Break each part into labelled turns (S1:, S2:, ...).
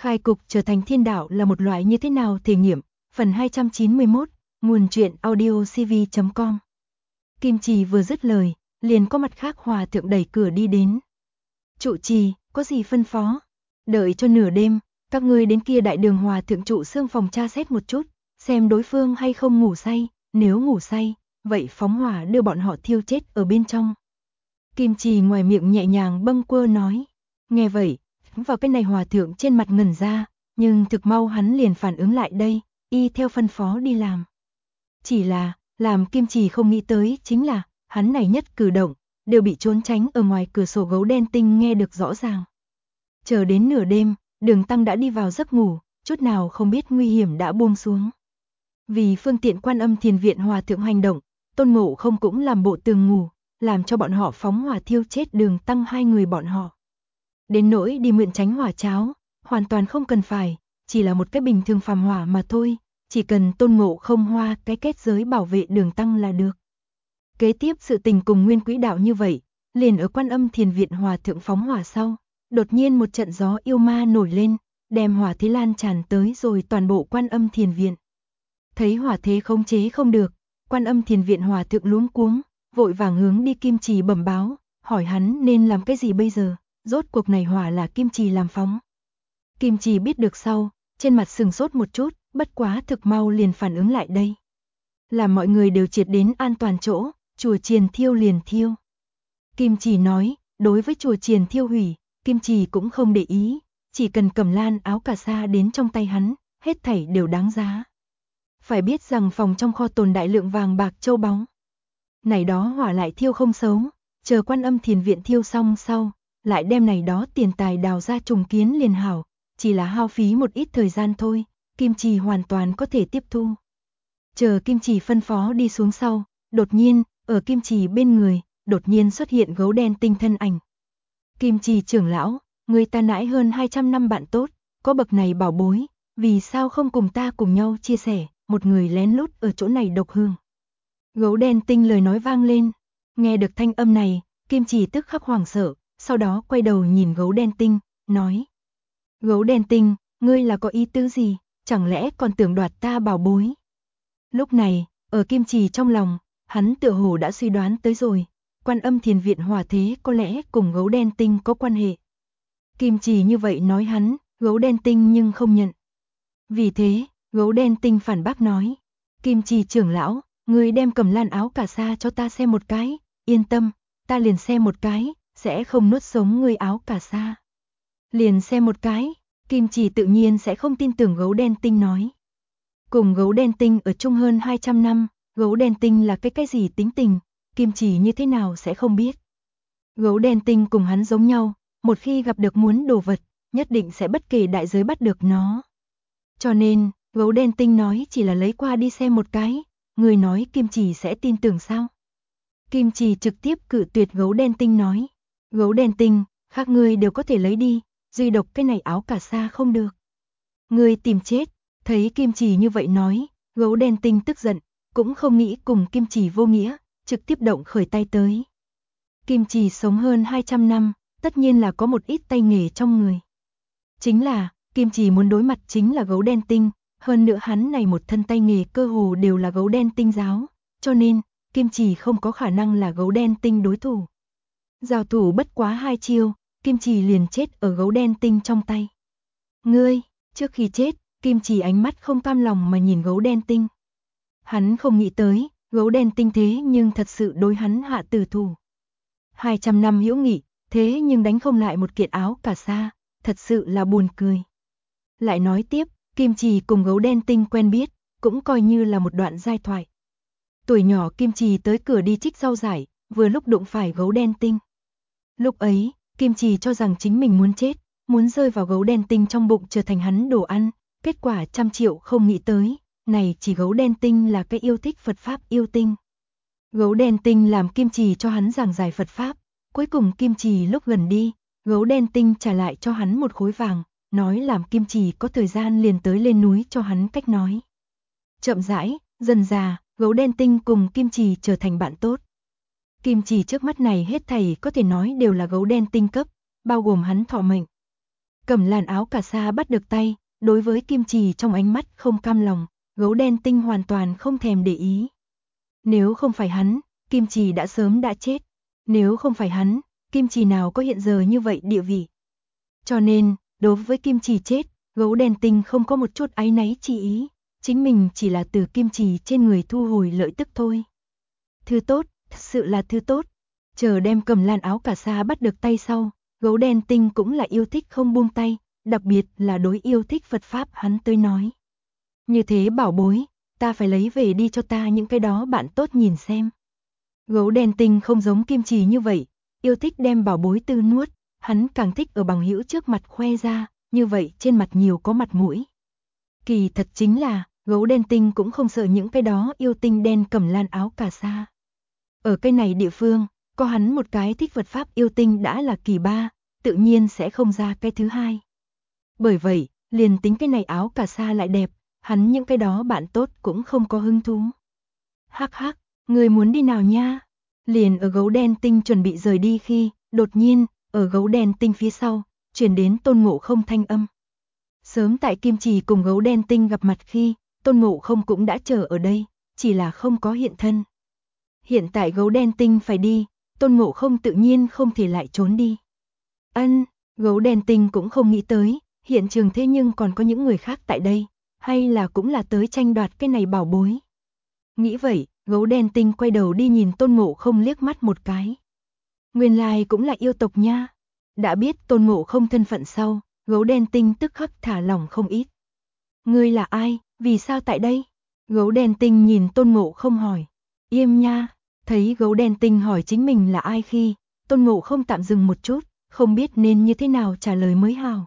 S1: Khai cục trở thành thiên đạo là một loại như thế nào thể nghiệm, phần 291, nguồn truyện audiocv.com. Kim Trì vừa dứt lời, liền có mặt khác hòa thượng đẩy cửa đi đến. Trụ trì, có gì phân phó? Đợi cho nửa đêm, các ngươi đến kia đại đường hòa thượng trụ xương phòng tra xét một chút, xem đối phương hay không ngủ say, nếu ngủ say, vậy phóng hỏa đưa bọn họ thiêu chết ở bên trong. Kim Trì ngoài miệng nhẹ nhàng bâng quơ nói. Nghe vậy, vào cái này hòa thượng trên mặt ngẩn ra, nhưng thực mau hắn liền phản ứng lại đây, y theo phân phó đi làm. Chỉ là, làm Kim Trì không nghĩ tới chính là, hắn này nhất cử động, đều bị trốn tránh ở ngoài cửa sổ gấu đen tinh nghe được rõ ràng. Chờ đến nửa đêm, Đường Tăng đã đi vào giấc ngủ, chút nào không biết nguy hiểm đã buông xuống. Vì phương tiện Quan Âm Thiền Viện hòa thượng hành động, Tôn Ngộ Không cũng làm bộ tường ngủ, làm cho bọn họ phóng hỏa thiêu chết Đường Tăng hai người bọn họ. Đến nỗi đi mượn tránh hỏa cháo, hoàn toàn không cần phải, chỉ là một cái bình thường phàm hỏa mà thôi, chỉ cần Tôn Ngộ Không hoa cái kết giới bảo vệ Đường Tăng là được. Kế tiếp sự tình cùng nguyên quỹ đạo như vậy, liền ở Quan Âm Thiền Viện hòa thượng phóng hỏa sau, đột nhiên một trận gió yêu ma nổi lên, đem hỏa thế lan tràn tới rồi toàn bộ Quan Âm Thiền Viện. Thấy hỏa thế khống chế không được, Quan Âm Thiền Viện hòa thượng luống cuống, vội vàng hướng đi Kim Trì bẩm báo, hỏi hắn nên làm cái gì bây giờ, rốt cuộc này hỏa là Kim Trì làm phóng. Kim Trì biết được sau, trên mặt sừng sốt một chút, bất quá thực mau liền phản ứng lại đây. Làm mọi người đều triệt đến an toàn chỗ, chùa chiền thiêu liền thiêu. Kim Trì nói, đối với chùa chiền thiêu hủy, Kim Trì cũng không để ý, chỉ cần cầm lan áo cà sa đến trong tay hắn, hết thảy đều đáng giá. Phải biết rằng phòng trong kho tồn đại lượng vàng bạc châu báu. Này đó hỏa lại thiêu không xấu, chờ Quan Âm Thiền Viện thiêu xong sau, lại đem này đó tiền tài đào ra trùng kiến liền hảo, chỉ là hao phí một ít thời gian thôi, Kim Trì hoàn toàn có thể tiếp thu. Chờ Kim Trì phân phó đi xuống sau, đột nhiên, ở Kim Trì bên người, đột nhiên xuất hiện gấu đen tinh thân ảnh. Kim Trì trưởng lão, người ta nãi hơn 200 năm bạn tốt, có bậc này bảo bối, vì sao không cùng ta cùng nhau chia sẻ, một người lén lút ở chỗ này độc hương. Gấu đen tinh lời nói vang lên, nghe được thanh âm này, Kim Trì tức khắc hoảng sợ, sau đó quay đầu nhìn gấu đen tinh, nói. Gấu đen tinh, ngươi là có ý tứ gì, chẳng lẽ còn tưởng đoạt ta bảo bối. Lúc này, ở Kim Trì trong lòng, hắn tựa hồ đã suy đoán tới rồi, Quan Âm Thiền Viện hỏa thế có lẽ cùng gấu đen tinh có quan hệ. Kim Trì như vậy nói hắn, gấu đen tinh nhưng không nhận. Vì thế, gấu đen tinh phản bác nói, Kim Trì trưởng lão, ngươi đem cầm lan áo cà sa cho ta xem một cái, yên tâm, ta liền xem một cái, sẽ không nuốt sống ngươi áo cà sa. Liền xem một cái, Kim Trì tự nhiên sẽ không tin tưởng gấu đen tinh nói. Cùng gấu đen tinh ở chung hơn 200 năm, gấu đen tinh là cái gì tính tình, Kim Trì như thế nào sẽ không biết. Gấu đen tinh cùng hắn giống nhau, một khi gặp được muốn đồ vật, nhất định sẽ bất kể đại giới bắt được nó. Cho nên, gấu đen tinh nói chỉ là lấy qua đi xem một cái, người nói Kim Trì sẽ tin tưởng sao? Kim Trì trực tiếp cự tuyệt gấu đen tinh nói, gấu đen tinh, khác ngươi đều có thể lấy đi, duy độc cái này áo cà sa không được. Ngươi tìm chết, thấy Kim Trì như vậy nói, gấu đen tinh tức giận, cũng không nghĩ cùng Kim Trì vô nghĩa, trực tiếp động khởi tay tới. Kim Trì sống hơn 200 năm, tất nhiên là có một ít tay nghề trong người. Chính là, Kim Trì muốn đối mặt chính là gấu đen tinh, hơn nữa hắn này một thân tay nghề cơ hồ đều là gấu đen tinh giáo, cho nên, Kim Trì không có khả năng là gấu đen tinh đối thủ. Giao thủ bất quá 2 chiêu, Kim Trì liền chết ở gấu đen tinh trong tay. Ngươi, trước khi chết, Kim Trì ánh mắt không cam lòng mà nhìn gấu đen tinh. Hắn không nghĩ tới, gấu đen tinh thế nhưng thật sự đối hắn hạ tử thủ. 200 năm hữu nghị, thế nhưng đánh không lại một kiện áo cà sa, thật sự là buồn cười. Lại nói tiếp, Kim Trì cùng gấu đen tinh quen biết, cũng coi như là một đoạn giai thoại. Tuổi nhỏ Kim Trì tới cửa đi trích rau dại, vừa lúc đụng phải gấu đen tinh. Lúc ấy, Kim Trì cho rằng chính mình muốn chết, muốn rơi vào gấu đen tinh trong bụng trở thành hắn đồ ăn, kết quả 100 triệu không nghĩ tới, này chỉ gấu đen tinh là cái yêu thích Phật Pháp yêu tinh. Gấu đen tinh làm Kim Trì cho hắn giảng giải Phật Pháp, cuối cùng Kim Trì lúc gần đi, gấu đen tinh trả lại cho hắn một khối vàng, nói làm Kim Trì có thời gian liền tới lên núi cho hắn cách nói. Chậm rãi, dần già, gấu đen tinh cùng Kim Trì trở thành bạn tốt. Kim Trì trước mắt này hết thảy có thể nói đều là gấu đen tinh cấp, bao gồm hắn thọ mệnh. Cẩm Lan áo cà sa bắt được tay, đối với Kim Trì trong ánh mắt không cam lòng, gấu đen tinh hoàn toàn không thèm để ý. Nếu không phải hắn, Kim Trì đã sớm đã chết. Nếu không phải hắn, Kim Trì nào có hiện giờ như vậy địa vị. Cho nên, đối với Kim Trì chết, gấu đen tinh không có một chút áy náy chi ý, chính mình chỉ là từ Kim Trì trên người thu hồi lợi tức thôi. Thứ tốt, thật sự là thứ tốt. Chờ đem Cẩm Lan áo cà sa bắt được tay sau, gấu đen tinh cũng là yêu thích không buông tay, đặc biệt là đối yêu thích Phật Pháp hắn tới nói. Như thế bảo bối, ta phải lấy về đi cho ta những cái đó bạn tốt nhìn xem. Gấu đen tinh không giống Kim Trì như vậy, yêu thích đem bảo bối tư nuốt, hắn càng thích ở bằng hữu trước mặt khoe ra, như vậy trên mặt nhiều có mặt mũi. Kỳ thật chính là, gấu đen tinh cũng không sợ những cái đó yêu tinh đen Cẩm Lan áo cà sa. Ở cái này địa phương, có hắn một cái thích Phật Pháp yêu tinh đã là kỳ ba, tự nhiên sẽ không ra cái thứ hai. Bởi vậy, liền tính cái này áo cà sa lại đẹp, hắn những cái đó bạn tốt cũng không có hứng thú. Hắc hắc, người muốn đi nào nha? Liền ở gấu đen tinh chuẩn bị rời đi khi, đột nhiên, ở gấu đen tinh phía sau, truyền đến Tôn Ngộ Không thanh âm. Sớm tại Kim Trì cùng gấu đen tinh gặp mặt khi, Tôn Ngộ Không cũng đã chờ ở đây, chỉ là không có hiện thân. Hiện tại gấu đen tinh phải đi, Tôn Ngộ Không tự nhiên không thể lại trốn đi. Gấu đen tinh cũng không nghĩ tới, hiện trường thế nhưng còn có những người khác tại đây, hay là cũng là tới tranh đoạt cái này bảo bối. Nghĩ vậy, gấu đen tinh quay đầu đi nhìn Tôn Ngộ Không liếc mắt một cái. Nguyên lai cũng là yêu tộc nha. Đã biết Tôn Ngộ Không thân phận sau, gấu đen tinh tức khắc thả lỏng không ít. Ngươi là ai, vì sao tại đây? Gấu đen tinh nhìn Tôn Ngộ Không hỏi. Im nha, thấy gấu đen tinh hỏi chính mình là ai khi, Tôn Ngộ Không tạm dừng một chút, không biết nên như thế nào trả lời mới hào.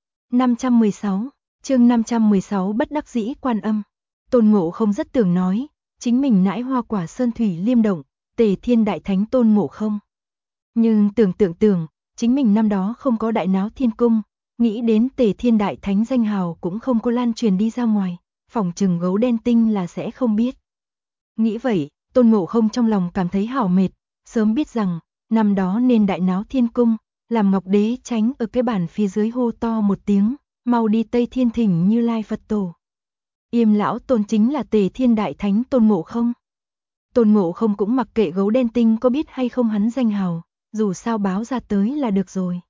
S1: 516, chương 516 bất đắc dĩ Quan Âm. Tôn Ngộ Không rất tưởng nói, chính mình nãi Hoa Quả Sơn Thủy Liêm Động, Tề Thiên Đại Thánh Tôn Ngộ Không. Nhưng tưởng, chính mình năm đó không có đại náo thiên cung, nghĩ đến Tề Thiên Đại Thánh danh hào cũng không có lan truyền đi ra ngoài, phỏng chừng gấu đen tinh là sẽ không biết. Nghĩ vậy, Tôn Ngộ Không trong lòng cảm thấy hảo mệt, sớm biết rằng, năm đó nên đại náo thiên cung, làm Ngọc Đế tránh ở cái bàn phía dưới hô to một tiếng, mau đi Tây Thiên thỉnh Như Lai Phật Tổ. Yêm lão Tôn chính là Tề Thiên Đại Thánh Tôn Ngộ Không. Tôn Ngộ Không cũng mặc kệ gấu đen tinh có biết hay không hắn danh hào, dù sao báo ra tới là được rồi.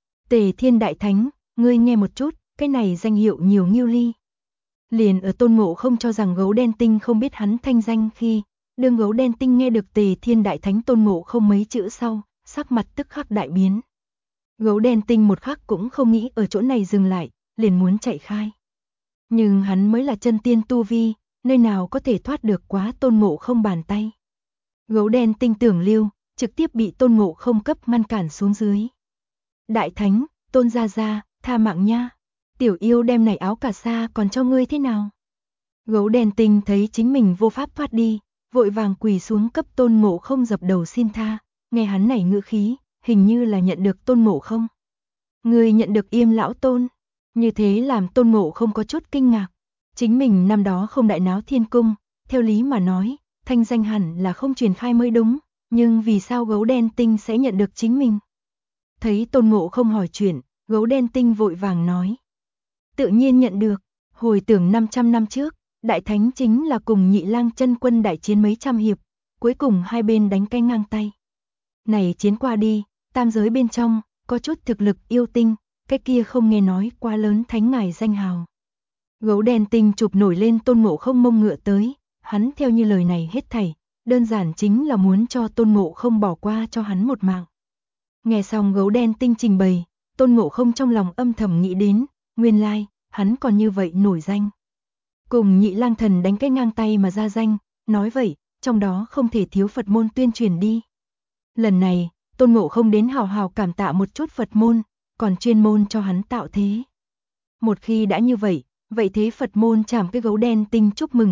S1: Tề Thiên Đại Thánh, ngươi nghe một chút, cái này danh hiệu nhiều nghiêu ly. Liền ở Tôn Ngộ Không cho rằng gấu đen tinh không biết hắn thanh danh khi, đương gấu đen tinh nghe được Tề Thiên Đại Thánh Tôn Ngộ Không mấy chữ sau, sắc mặt tức khắc đại biến. Gấu đen tinh một khắc cũng không nghĩ ở chỗ này dừng lại, liền muốn chạy khai. Nhưng hắn mới là chân tiên tu vi, nơi nào có thể thoát được quá Tôn Ngộ Không bàn tay. Gấu đen tinh tưởng lưu, trực tiếp bị Tôn Ngộ Không cấp ngăn cản xuống dưới. Đại Thánh, Tôn gia gia, tha mạng nha. Tiểu yêu đem này áo cà sa còn cho ngươi thế nào? Gấu đen tinh thấy chính mình vô pháp thoát đi, vội vàng quỳ xuống cấp Tôn Ngộ Không dập đầu xin tha, nghe hắn này ngữ khí, hình như là nhận được Tôn Ngộ Không. Ngươi nhận được Yêm lão Tôn, như thế làm Tôn Ngộ Không có chút kinh ngạc. Chính mình năm đó không đại náo thiên cung, theo lý mà nói, thanh danh hẳn là không truyền khai mới đúng, nhưng vì sao gấu đen tinh sẽ nhận được chính mình? Thấy Tôn Ngộ Không hỏi chuyện, gấu đen tinh vội vàng nói. Tự nhiên nhận được, hồi tưởng 500 năm trước, Đại Thánh chính là cùng Nhị Lang chân quân đại chiến mấy trăm hiệp, cuối cùng hai bên đánh cái ngang tay. Này chiến qua đi, tam giới bên trong, có chút thực lực yêu tinh, cái kia không nghe nói quá lớn thánh ngài danh hào. Gấu đen tinh chụp nổi lên Tôn Ngộ Không mông ngựa tới, hắn theo như lời này hết thảy, đơn giản chính là muốn cho Tôn Ngộ Không bỏ qua cho hắn một mạng. Nghe xong gấu đen tinh trình bày, Tôn Ngộ Không trong lòng âm thầm nghĩ đến, nguyên lai, hắn còn như vậy nổi danh. Cùng Nhị Lang thần đánh cái ngang tay mà ra danh, nói vậy, trong đó không thể thiếu Phật môn tuyên truyền đi. Lần này, Tôn Ngộ Không đến hào hào cảm tạ một chút Phật môn, còn chuyên môn cho hắn tạo thế. Một khi đã như vậy, vậy thế Phật môn chảm cái gấu đen tinh chúc mừng.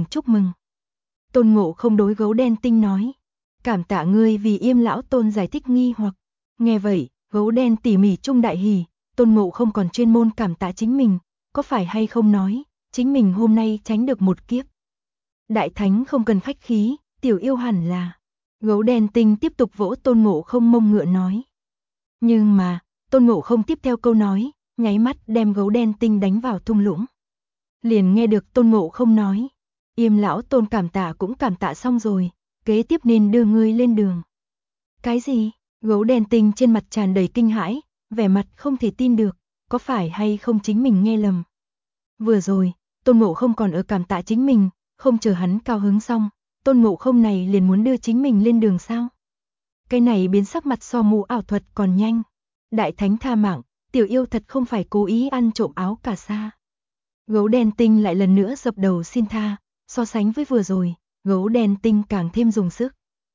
S1: Tôn Ngộ Không đối gấu đen tinh nói, cảm tạ ngươi vì Yêm lão Tôn giải thích nghi hoặc. Nghe vậy, gấu đen tỉ mỉ trung đại hỉ, Tôn Ngộ Không còn chuyên môn cảm tạ chính mình, có phải hay không nói, chính mình hôm nay tránh được một kiếp. Đại Thánh không cần khách khí, tiểu yêu hẳn là. Gấu đen tinh tiếp tục vỗ Tôn Ngộ Không mông ngựa nói. Nhưng mà, Tôn Ngộ Không tiếp theo câu nói, nháy mắt đem gấu đen tinh đánh vào thung lũng. Liền nghe được Tôn Ngộ Không nói, Yêm lão Tôn cảm tạ cũng cảm tạ xong rồi, kế tiếp nên đưa ngươi lên đường. Cái gì? Gấu đen tinh trên mặt tràn đầy kinh hãi, vẻ mặt không thể tin được, có phải hay không chính mình nghe lầm. Vừa rồi, Tôn Ngộ Không còn ở cảm tạ chính mình, không chờ hắn cao hứng xong, Tôn Ngộ Không này liền muốn đưa chính mình lên đường sao? Cái này biến sắc mặt so mù ảo thuật còn nhanh. Đại thánh tha mạng, tiểu yêu thật không phải cố ý ăn trộm áo cà sa. Gấu đen tinh lại lần nữa dập đầu xin tha, so sánh với vừa rồi, gấu đen tinh càng thêm dùng sức.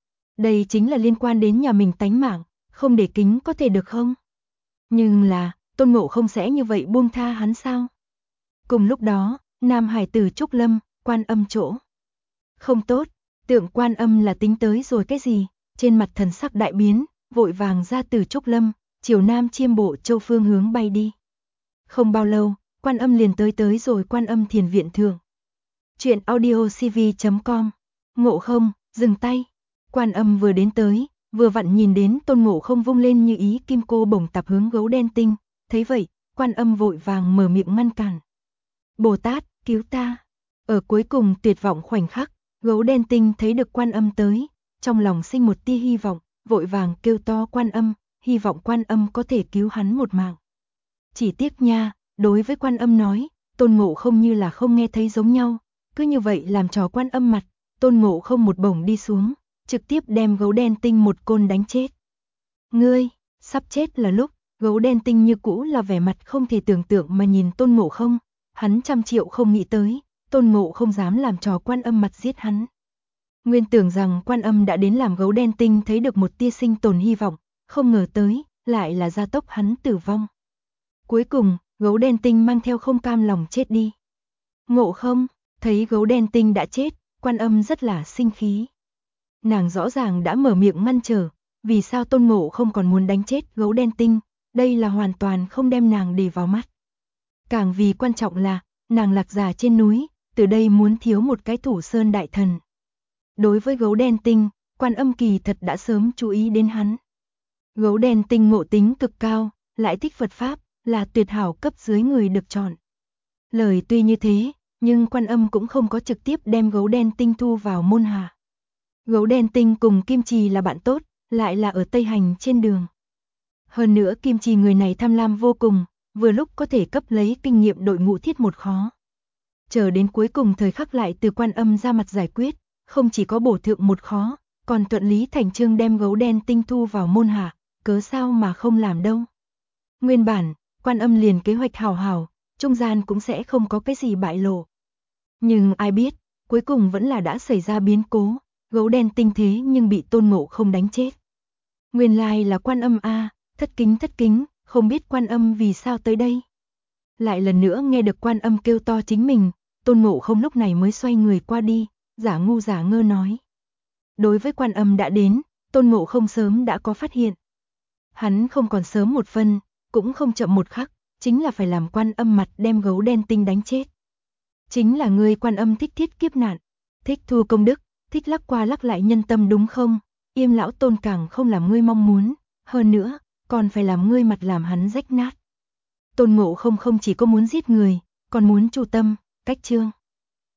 S1: Đây chính là liên quan đến nhà mình tánh mạng, không để kính có thể được không? Nhưng là, Tôn Ngộ Không sẽ như vậy buông tha hắn sao? Cùng lúc đó, Nam Hải tử Trúc Lâm, Quan Âm chỗ. Không tốt, tượng Quan Âm là tính tới rồi cái gì? Trên mặt thần sắc đại biến, vội vàng ra từ Trúc Lâm, chiều Nam Chiêm Bộ Châu phương hướng bay đi. Không bao lâu, Quan Âm liền tới rồi Quan Âm Thiền Viện thượng. Chuyện audiocv.com. Ngộ Không, dừng tay. Quan Âm vừa đến tới, vừa vặn nhìn đến Tôn Ngộ Không vung lên như ý kim cô bổng tạp hướng gấu đen tinh, thấy vậy, Quan Âm vội vàng mở miệng ngăn cản. Bồ Tát, cứu ta. Ở cuối cùng tuyệt vọng khoảnh khắc, gấu đen tinh thấy được Quan Âm tới, trong lòng sinh một tia hy vọng, vội vàng kêu to Quan Âm, hy vọng Quan Âm có thể cứu hắn một mạng. Chỉ tiếc nha, đối với Quan Âm nói, Tôn Ngộ Không như là không nghe thấy giống nhau, cứ như vậy làm trò Quan Âm mặt, Tôn Ngộ Không một bổng đi xuống, trực tiếp đem gấu đen tinh một côn đánh chết. Ngươi, sắp chết là lúc, gấu đen tinh như cũ là vẻ mặt không thể tưởng tượng mà nhìn Tôn Ngộ Không, hắn trăm triệu không nghĩ tới, Tôn Ngộ Không dám làm trò Quan Âm mặt giết hắn. Nguyên tưởng rằng Quan Âm đã đến làm gấu đen tinh thấy được một tia sinh tồn hy vọng, không ngờ tới, lại là gia tốc hắn tử vong. Cuối cùng, gấu đen tinh mang theo không cam lòng chết đi. Ngộ Không, thấy gấu đen tinh đã chết, Quan Âm rất là sinh khí. Nàng rõ ràng đã mở miệng ngăn trở, vì sao Tôn Ngộ Không còn muốn đánh chết gấu đen tinh, đây là hoàn toàn không đem nàng để vào mắt. Càng vì quan trọng là, nàng lạc già trên núi, từ đây muốn thiếu một cái thủ sơn đại thần. Đối với gấu đen tinh, Quan Âm kỳ thật đã sớm chú ý đến hắn. Gấu đen tinh ngộ tính cực cao, lại thích Phật Pháp, là tuyệt hảo cấp dưới người được chọn. Lời tuy như thế, nhưng Quan Âm cũng không có trực tiếp đem gấu đen tinh thu vào môn hạ. Gấu đen tinh cùng Kim Trì là bạn tốt, lại là ở Tây Hành trên đường. Hơn nữa Kim Trì người này tham lam vô cùng, vừa lúc có thể cấp lấy kinh nghiệm đội ngũ thiết một khó. Chờ đến cuối cùng thời khắc lại từ Quan Âm ra mặt giải quyết, không chỉ có bổ thượng một khó, còn thuận lý thành chương đem gấu đen tinh thu vào môn hạ, cớ sao mà không làm đâu. Nguyên bản, Quan Âm liền kế hoạch hào hào, trung gian cũng sẽ không có cái gì bại lộ. Nhưng ai biết, cuối cùng vẫn là đã xảy ra biến cố, gấu đen tinh thế nhưng bị Tôn Ngộ Không đánh chết. Nguyên lai là Quan Âm a, thất kính, không biết Quan Âm vì sao tới đây. Lại lần nữa nghe được Quan Âm kêu to chính mình, Tôn Ngộ Không lúc này mới xoay người qua đi, giả ngu giả ngơ nói. Đối với Quan Âm đã đến, Tôn Ngộ Không sớm đã có phát hiện. Hắn không còn sớm một phân, cũng không chậm một khắc, chính là phải làm Quan Âm mặt đem gấu đen tinh đánh chết. Chính là ngươi Quan Âm thích thiết kiếp nạn, thích thu công đức, thích lắc qua lắc lại nhân tâm đúng không? Yêm lão Tôn càng không làm ngươi mong muốn, hơn nữa, còn phải làm ngươi mặt làm hắn rách nát. Tôn Ngộ Không không chỉ có muốn giết người, còn muốn chu tâm, cách chương.